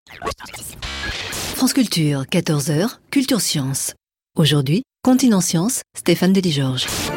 France Culture, 14h, Culture Science. Aujourd'hui, Continent Science, Stéphane Delis-Georges.